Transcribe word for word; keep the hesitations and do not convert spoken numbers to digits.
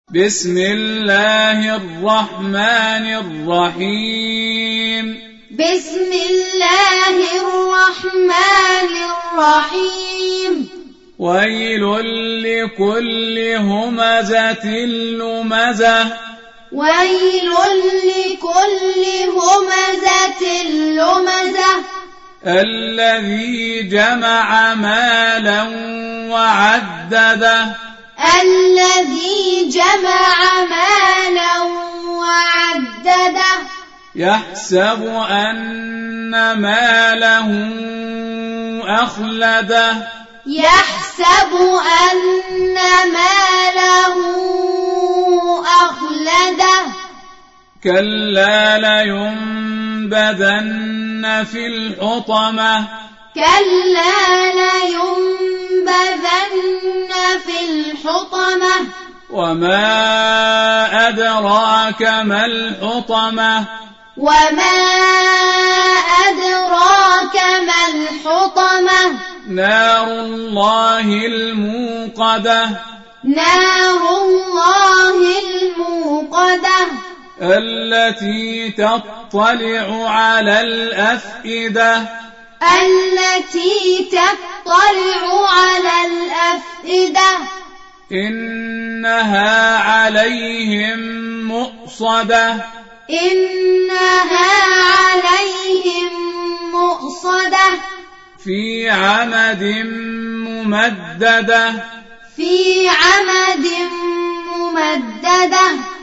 بسم الله الرحمن الرحيم بسم الله الرحمن الرحيم ويل لكل همزة لمزة ويل لكل همزة لمزة الذي جمع مالا وعدده الذي جمع مالا وعدده يحسب أن ماله أخلده يحسب أن ماله أخلده كلا لينبذن في الحطمة كلا لينبذن في الحطمة وما أدراك ما الحطمة وما أدراك ما الحطمة نار الله الموقدة نار الله الموقدة التي تطلع على الأفئدة التي تطلع على الأفئدة إنها عليهم مؤصدة إنها عليهم مؤصدة في عمد ممددة في عمد ممددة